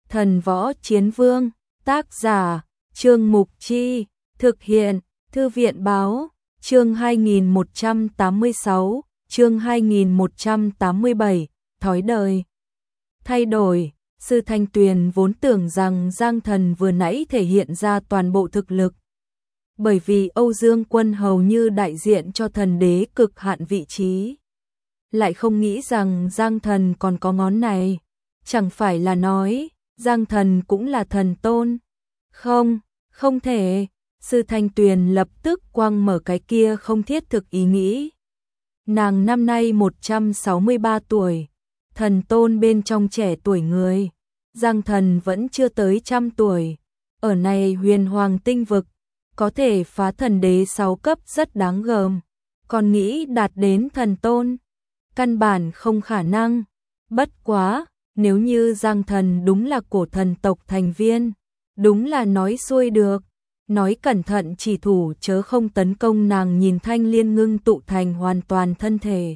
Thần Võ Chiến Vương, tác giả, Trương Mục Chi, thực hiện, Thư viện Báo, chương 2186, chương 2187, thói đời. Thay đổi, Sư Thanh Tuyền vốn tưởng rằng Giang Thần vừa nãy thể hiện ra toàn bộ thực lực. Bởi vì Âu Dương Quân hầu như đại diện cho thần đế cực hạn vị trí. Lại không nghĩ rằng Giang Thần còn có ngón này. Chẳng phải là nói, Giang Thần cũng là thần tôn. Không, không thể. Sư Thanh Tuyền lập tức quăng mở cái kia không thiết thực ý nghĩ. Nàng năm nay 163 tuổi. Thần tôn bên trong trẻ tuổi người. Giang Thần vẫn chưa tới 100 tuổi. Ở này huyền hoàng tinh vực, có thể phá thần đế 6 cấp rất đáng gờm. Còn nghĩ đạt đến thần tôn, căn bản không khả năng. Bất quá, nếu như Giang Thần đúng là cổ thần tộc thành viên, đúng là nói xuôi được. Nói cẩn thận chỉ thủ chớ không tấn công nàng. Nhìn Thanh Liên ngưng tụ thành hoàn toàn thân thể.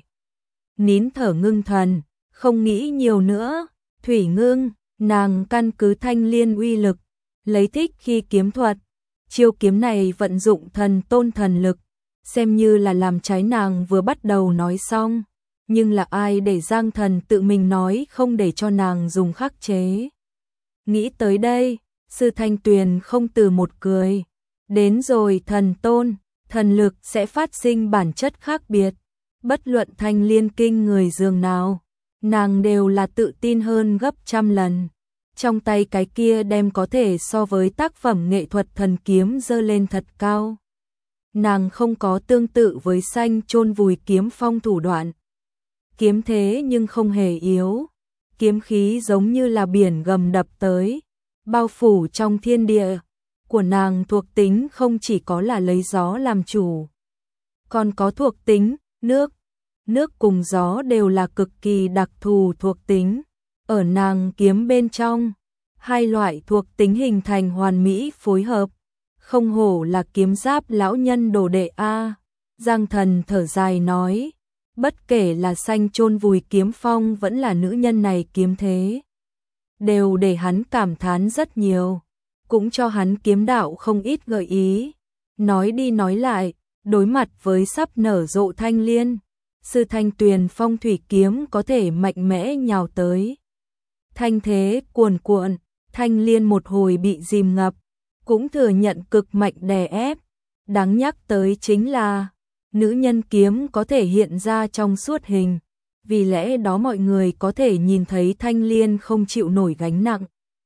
Nín thở ngưng thần, không nghĩ nhiều nữa. Thủy ngưng, nàng căn cứ Thanh Liên uy lực, lấy thích khi kiếm thuật. Chiêu kiếm này vận dụng thần tôn thần lực, xem như là làm trái nàng vừa bắt đầu nói xong. Nhưng là ai để Giang Thần tự mình nói không để cho nàng dùng khắc chế. Nghĩ tới đây, Sư Thanh Tuyền không từ một cười. Đến rồi thần tôn, thần lực sẽ phát sinh bản chất khác biệt. Bất luận Thanh Liên kinh người dường nào, nàng đều là tự tin hơn gấp 100 lần. Trong tay cái kia đem có thể so với tác phẩm nghệ thuật thần kiếm giơ lên thật cao. Nàng không có tương tự với xanh chôn vùi kiếm phong thủ đoạn. Kiếm thế nhưng không hề yếu. Kiếm khí giống như là biển gầm đập tới, bao phủ trong thiên địa. Của nàng thuộc tính không chỉ có là lấy gió làm chủ, còn có thuộc tính nước. Nước cùng gió đều là cực kỳ đặc thù thuộc tính. Ở nàng kiếm bên trong, hai loại thuộc tính hình thành hoàn mỹ phối hợp. Không hổ là kiếm giáp lão nhân đồ đệ a. Giang Thần thở dài nói, bất kể là xanh chôn vùi kiếm phong vẫn là nữ nhân này kiếm thế, đều để hắn cảm thán rất nhiều, cũng cho hắn kiếm đạo không ít gợi ý. Nói đi nói lại, đối mặt với sắp nở rộ Thanh Liên, Sư Thanh Tuyền phong thủy kiếm có thể mạnh mẽ nhào tới. Thanh thế cuồn cuộn, Thanh Liên một hồi bị dìm ngập, cũng thừa nhận cực mạnh đè ép. Đáng nhắc tới chính là, nữ nhân kiếm có thể hiện ra trong suốt hình, vì lẽ đó mọi người có thể nhìn thấy Thanh Liên không chịu nổi gánh nặng.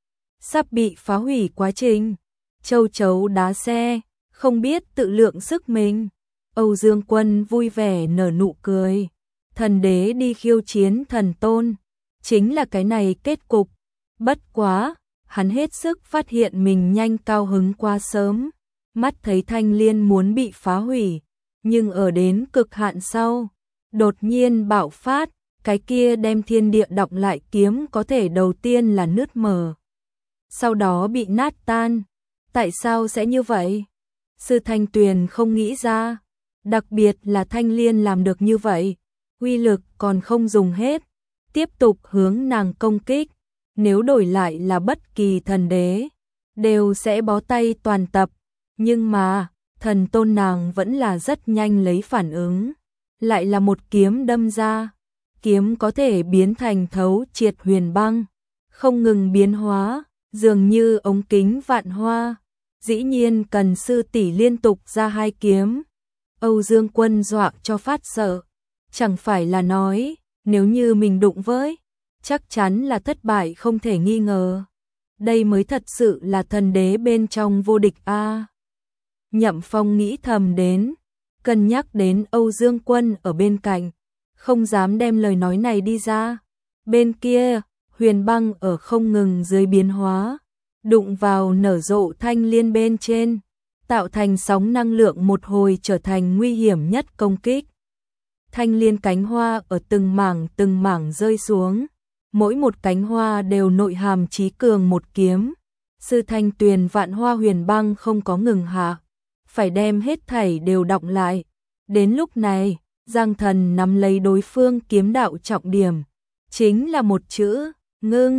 Sắp bị phá hủy quá trình, châu chấu đá xe, không biết tự lượng sức mình. Âu Dương Quân vui vẻ nở nụ cười. Thần đế đi khiêu chiến thần tôn, chính là cái này kết cục. Bất quá, hắn hết sức phát hiện mình nhanh cao hứng quá sớm. Mắt thấy Thanh Liên muốn bị phá hủy, nhưng ở đến cực hạn sau, đột nhiên bạo phát, cái kia đem thiên địa đọng lại kiếm có thể đầu tiên là nứt mở, sau đó bị nát tan. Tại sao sẽ như vậy? Sư Thanh Tuyền không nghĩ ra, đặc biệt là Thanh Liên làm được như vậy, uy lực còn không dùng hết, tiếp tục hướng nàng công kích. Nếu đổi lại là bất kỳ thần đế, đều sẽ bó tay toàn tập, nhưng mà, thần tôn nàng vẫn là rất nhanh lấy phản ứng. Lại là một kiếm đâm ra, kiếm có thể biến thành thấu triệt huyền băng, không ngừng biến hóa, dường như ống kính vạn hoa. Dĩ nhiên cần sư tỷ liên tục ra hai kiếm. Âu Dương Quân dọa cho phát sợ, chẳng phải là nói, nếu như mình đụng với, chắc chắn là thất bại không thể nghi ngờ. Đây mới thật sự là thần đế bên trong vô địch a. Nhậm Phong nghĩ thầm đến, cân nhắc đến Âu Dương Quân ở bên cạnh, không dám đem lời nói này đi ra. Bên kia, huyền băng ở không ngừng dưới biến hóa, đụng vào nở rộ Thanh Liên bên trên, tạo thành sóng năng lượng một hồi trở thành nguy hiểm nhất công kích. Thanh Liên cánh hoa ở từng mảng rơi xuống, mỗi một cánh hoa đều nội hàm chí cường một kiếm. Sư Thanh Tuyền vạn hoa huyền băng không có ngừng hạ, phải đem hết thảy đều đọng lại. Đến lúc này, Giang Thần nắm lấy đối phương kiếm đạo trọng điểm, chính là một chữ, ngưng.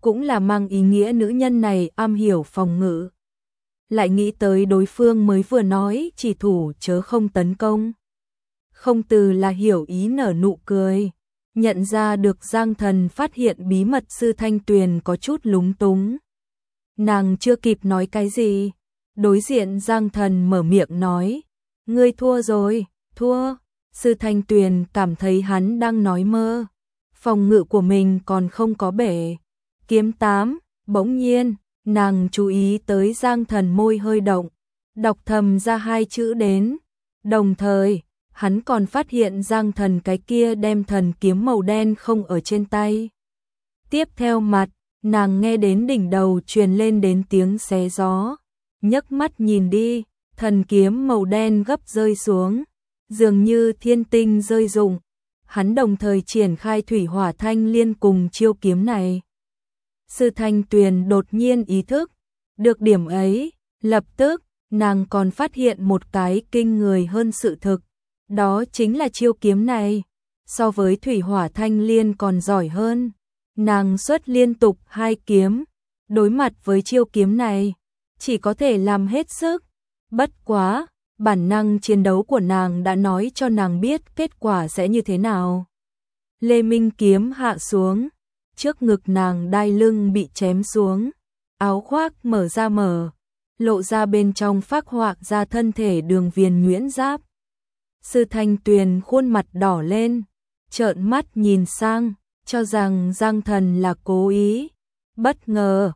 cũng là mang ý nghĩa nữ nhân này am hiểu phòng ngự. Lại nghĩ tới đối phương mới vừa nói chỉ thủ chớ không tấn công. Không từ là hiểu ý nở nụ cười. Nhận ra được Giang Thần phát hiện bí mật Sư Thanh Tuyền có chút lúng túng. Nàng chưa kịp nói cái gì. Đối diện Giang Thần mở miệng nói. Ngươi thua rồi, thua. Sư Thanh Tuyền cảm thấy hắn đang nói mơ. Phòng ngự của mình còn không có bể. Kiếm 8, bỗng nhiên, nàng chú ý tới Giang Thần môi hơi động. Đọc thầm ra hai chữ đến. Đồng thời, hắn còn phát hiện Giang Thần cái kia đem thần kiếm màu đen không ở trên tay. Tiếp theo mặt, nàng nghe đến đỉnh đầu truyền lên đến tiếng xé gió. Nhấc mắt nhìn đi, thần kiếm màu đen gấp rơi xuống. Dường như thiên tinh rơi rụng. Hắn đồng thời triển khai thủy hỏa thanh liên cùng chiêu kiếm này. Sư Thanh Tuyền đột nhiên ý thức. Được điểm ấy, lập tức, nàng còn phát hiện một cái kinh người hơn sự thực. Đó chính là chiêu kiếm này. So với thủy hỏa thanh liên còn giỏi hơn. Nàng xuất liên tục 2 kiếm. Đối mặt với chiêu kiếm này, chỉ có thể làm hết sức. Bất quá, bản năng chiến đấu của nàng đã nói cho nàng biết kết quả sẽ như thế nào. Lê Minh kiếm hạ xuống. Trước ngực nàng đai lưng bị chém xuống. Áo khoác mở, lộ ra bên trong phác họa ra thân thể đường viền nhuyễn giáp. Sư Thanh Tuyền khuôn mặt đỏ lên, trợn mắt nhìn sang, cho rằng Giang Thần là cố ý. Bất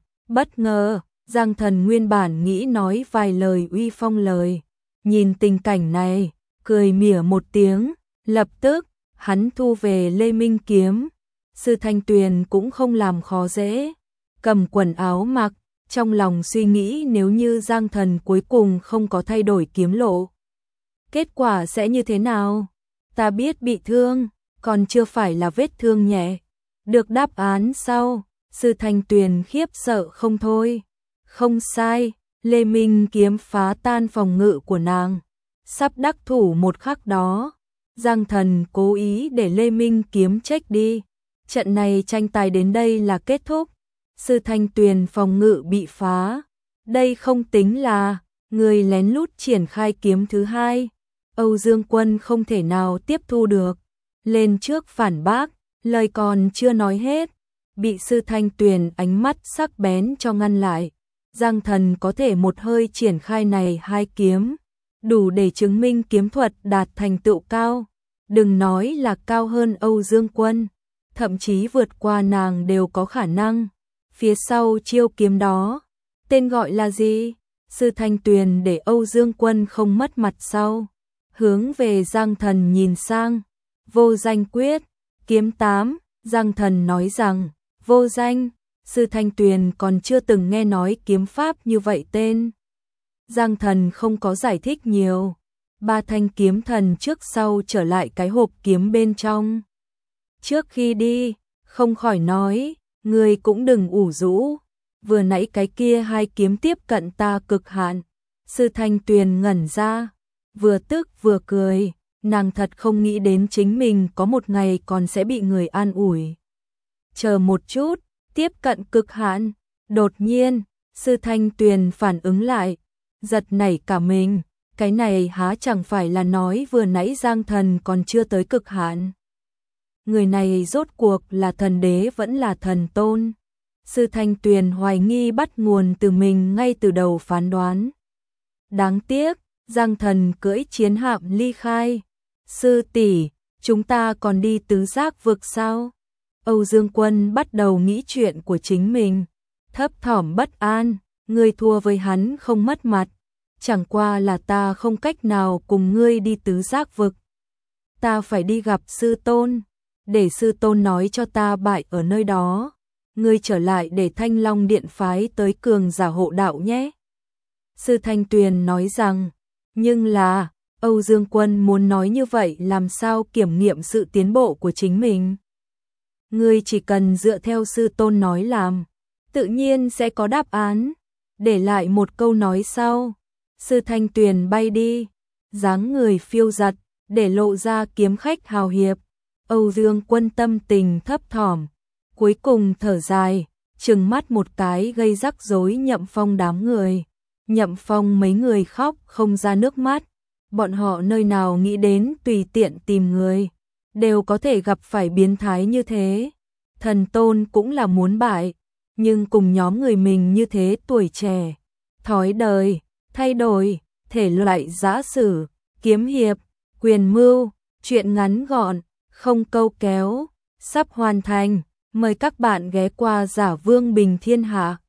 ngờ, Giang Thần nguyên bản nghĩ nói vài lời uy phong lời. Nhìn tình cảnh này, cười mỉa một tiếng, lập tức, hắn thu về Lê Minh kiếm. Sư Thanh Tuyền cũng không làm khó dễ, cầm quần áo mặc, trong lòng suy nghĩ nếu như Giang Thần cuối cùng không có thay đổi kiếm lộ. Kết quả sẽ như thế nào? Ta biết bị thương, còn chưa phải là vết thương nhẹ. Được đáp án sau, Sư Thanh Tuyền khiếp sợ không thôi. Không sai, Lê Minh kiếm phá tan phòng ngự của nàng. Sắp đắc thủ một khắc đó, Giang Thần cố ý để Lê Minh kiếm check đi. Trận này tranh tài đến đây là kết thúc. Sư Thanh Tuyền phòng ngự bị phá. Đây không tính là người lén lút triển khai kiếm thứ hai. Âu Dương Quân không thể nào tiếp thu được. Lên trước phản bác, lời còn chưa nói hết. Bị Sư Thanh Tuyền ánh mắt sắc bén cho ngăn lại. Giang Thần có thể một hơi triển khai này 2 kiếm. Đủ để chứng minh kiếm thuật đạt thành tựu cao. Đừng nói là cao hơn Âu Dương Quân. Thậm chí vượt qua nàng đều có khả năng. Phía sau chiêu kiếm đó, tên gọi là gì? Sư Thanh Tuyền để Âu Dương Quân không mất mặt sau. Hướng về Giang Thần nhìn sang. Vô danh quyết, kiếm 8, Giang Thần nói rằng, vô danh, Sư Thanh Tuyền còn chưa từng nghe nói kiếm pháp như vậy tên. Giang Thần không có giải thích nhiều. 3 thanh kiếm thần trước sau trở lại cái hộp kiếm bên trong. Trước khi đi, không khỏi nói, ngươi cũng đừng ủ rũ. Vừa nãy cái kia 2 kiếm tiếp cận ta cực hạn. Sư Thanh Tuyền ngẩn ra, vừa tức vừa cười. Nàng thật không nghĩ đến chính mình có một ngày còn sẽ bị người an ủi. Chờ một chút, tiếp cận cực hạn. Đột nhiên, Sư Thanh Tuyền phản ứng lại, giật nảy cả mình. Cái này há chẳng phải là nói vừa nãy Giang Thần còn chưa tới cực hạn. Người này rốt cuộc là thần đế vẫn là thần tôn. Sư Thanh Tuyền hoài nghi bắt nguồn từ mình ngay từ đầu phán đoán. Đáng tiếc, Giang Thần cưỡi chiến hạm ly khai. Sư tỷ, chúng ta còn đi tứ giác vực sao? Âu Dương Quân bắt đầu nghĩ chuyện của chính mình. Thấp thỏm bất an, ngươi thua với hắn không mất mặt. Chẳng qua là ta không cách nào cùng ngươi đi tứ giác vực. Ta phải đi gặp sư tôn. Để sư tôn nói cho ta bại ở nơi đó. Ngươi trở lại để Thanh Long Điện phái tới cường giả hộ đạo nhé. Sư Thanh Tuyền nói rằng, nhưng là, Âu Dương Quân muốn nói như vậy làm sao kiểm nghiệm sự tiến bộ của chính mình. Ngươi chỉ cần dựa theo sư tôn nói làm, tự nhiên sẽ có đáp án. Để lại một câu nói sau, Sư Thanh Tuyền bay đi, dáng người phiêu giật, để lộ ra kiếm khách hào hiệp. Âu Dương Quân tâm tình thấp thỏm, cuối cùng thở dài, trừng mắt một cái gây rắc rối Nhậm Phong đám người. Nhậm Phong mấy người khóc không ra nước mắt, bọn họ nơi nào nghĩ đến tùy tiện tìm người, đều có thể gặp phải biến thái như thế. Thần Tôn cũng là muốn bại, nhưng cùng nhóm người mình như thế tuổi trẻ, thói đời, thay đổi, thể loại giã sử, kiếm hiệp, quyền mưu, truyện ngắn gọn, không câu kéo, sắp hoàn thành. Mời các bạn ghé qua Giả Vương Bình Thiên Hạ.